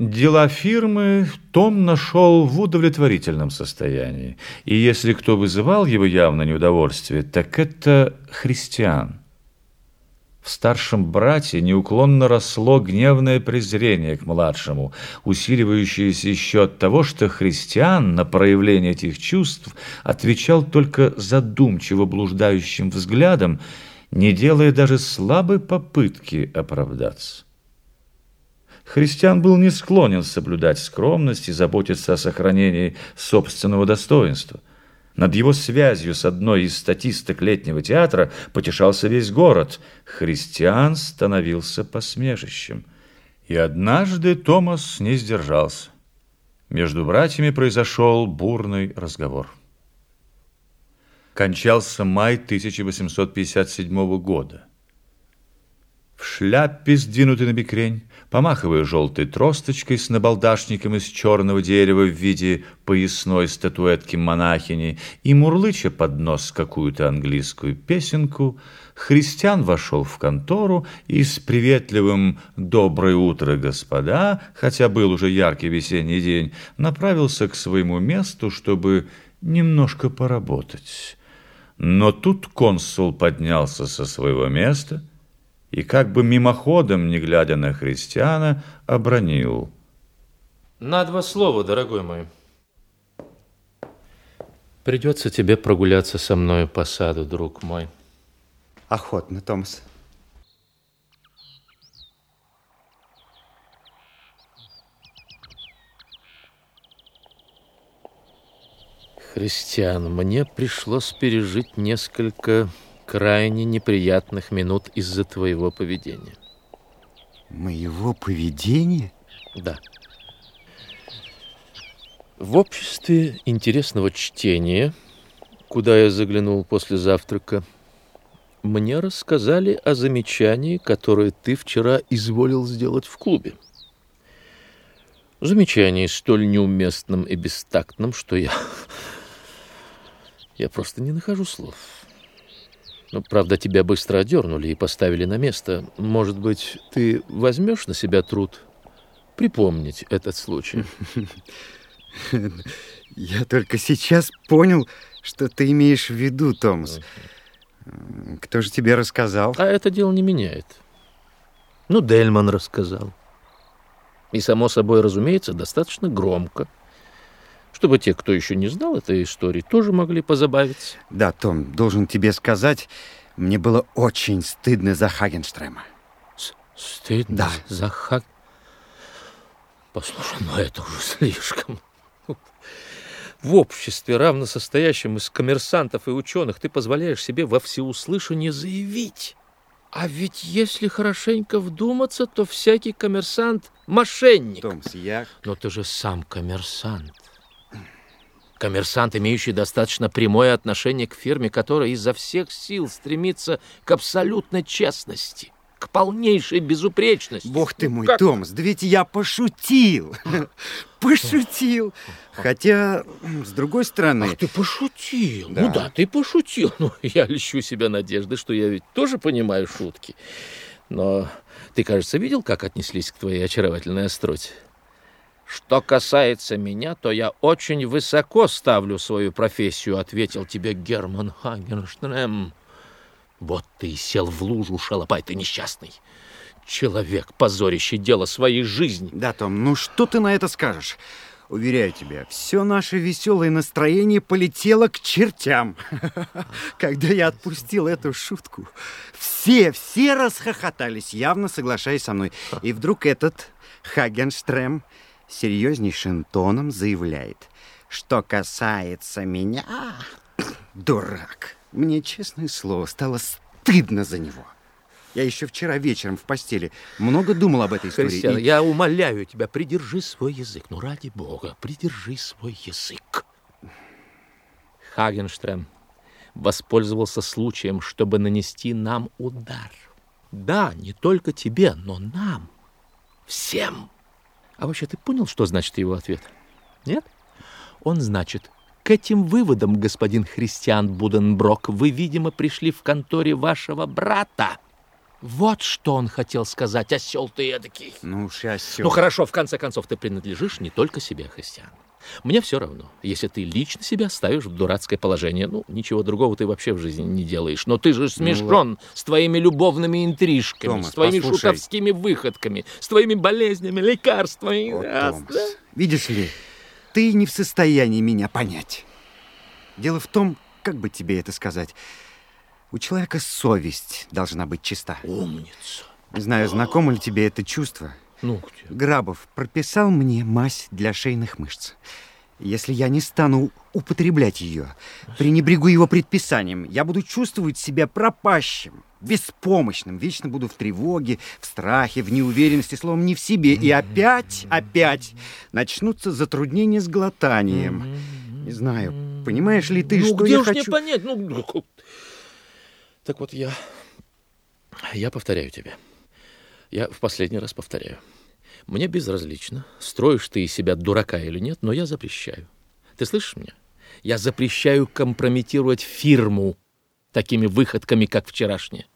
Дела фирмы Том нашел в удовлетворительном состоянии, и если кто вызывал его явное неудовольствие, так это Христиан. В старшем брате неуклонно росло гневное презрение к младшему, усиливающееся еще от того, что Христиан на проявление этих чувств отвечал только задумчиво блуждающим взглядом, не делая даже слабой попытки оправдаться. Христиан был не склонен соблюдать скромность и заботиться о сохранении собственного достоинства. Над его связью с одной из статисток летнего театра потешался весь город. Христиан становился посмешищем. И однажды Томас не сдержался. Между братьями произошел бурный разговор. Кончался май 1857 года. В шляпе, сдвинутой на бекрень, помахивая желтой тросточкой с набалдашником из черного дерева в виде поясной статуэтки монахини и мурлыча под нос какую-то английскую песенку, Христиан вошел в контору и с приветливым «Доброе утро, господа», хотя был уже яркий весенний день, направился к своему месту, чтобы немножко поработать. Но тут консул поднялся со своего места и, как бы мимоходом, не глядя на Христиана, обронил: «На два слова, дорогой мой. Придется тебе прогуляться со мною по саду, друг мой». Охотно, Томас. Христиан, мне пришлось пережить несколько крайне неприятных минут из-за твоего поведения. Моего поведения? Да. В обществе интересного чтения, куда я заглянул после завтрака, мне рассказали о замечании, которое ты вчера изволил сделать в клубе. Замечании столь неуместным и бестактным, что я просто не нахожу слов. Ну, правда, тебя быстро одернули и поставили на место. Может быть, ты возьмешь на себя труд припомнить этот случай? Я только сейчас понял, что ты имеешь в виду, Томас. Кто же тебе рассказал? А это дело не меняет. Ну, Дельман рассказал. И, само собой, разумеется, достаточно громко, чтобы те, кто еще не знал этой истории, тоже могли позабавиться. Да, Том, должен тебе сказать, мне было очень стыдно за Хагенштрема. Стыдно? Да. За Хаг... Послушай, ну это уже слишком. В обществе, равно состоящем из коммерсантов и ученых, ты позволяешь себе во всеуслышание заявить. А ведь если хорошенько вдуматься, то всякий коммерсант – мошенник. Томас, я... Но ты же сам коммерсант. Коммерсант, имеющий достаточно прямое отношение к фирме, которая изо всех сил стремится к абсолютной честности, к полнейшей безупречности. Бог ты мой, Томас, да ведь я пошутил. Пошутил. Хотя, с другой стороны... Ах, ты пошутил. Да. Ну да, ты пошутил. Ну, я льщу себя надеждой, что я ведь тоже понимаю шутки. Но ты, кажется, видел, как отнеслись к твоей очаровательной остроте? Что касается меня, то я очень высоко ставлю свою профессию, ответил тебе Герман Хагенштрем. Вот ты и сел в лужу, шалопай ты несчастный. Человек, позорящий дело своей жизни. Да, Том, ну что ты на это скажешь? Уверяю тебя, все наше веселое настроение полетело к чертям. Когда я отпустил эту шутку, все расхохотались, явно соглашаясь со мной. И вдруг этот Хагенштрем серьезнейшим тоном заявляет: что касается меня, дурак, мне, честное слово, стало стыдно за него. Я еще вчера вечером в постели много думал об этой истории. Христиан, я умоляю тебя, придержи свой язык. Ну, ради бога, придержи свой язык. Хагенштрем воспользовался случаем, чтобы нанести нам удар. Да, не только тебе, но нам. Всем. А вообще, ты понял, что значит его ответ? Нет? Он значит: к этим выводам, господин Христиан Буденброк, вы, видимо, пришли в конторе вашего брата. Вот что он хотел сказать, осел ты эдакий. Ну уж и осел. Ну хорошо, в конце концов, ты принадлежишь не только себе, Христиан. Мне все равно, если ты лично себя ставишь в дурацкое положение. Ну, ничего другого ты вообще в жизни не делаешь. Но ты же смешон с твоими любовными интрижками, Томас, с твоими послушай. шутовскими выходками, с твоими болезнями, лекарствами. О, Томас, видишь ли, ты не в состоянии меня понять. Дело в том, как бы тебе это сказать, у человека совесть должна быть чиста. Умница. Не знаю, знакомо ли тебе это чувство. Ну, где? Грабов прописал мне мазь для шейных мышц. Если я не стану употреблять ее, пренебрегу его предписанием, я буду чувствовать себя пропащим, беспомощным, вечно буду в тревоге, в страхе, в неуверенности, словом, не в себе. И опять начнутся затруднения с глотанием. Не знаю, понимаешь ли ты, ну, что где я уж хочу... не понять? Ну, так вот я повторяю тебе. Я в последний раз повторяю. Мне безразлично, строишь ты из себя дурака или нет, но я запрещаю. Ты слышишь меня? Я запрещаю компрометировать фирму такими выходками, как вчерашняя.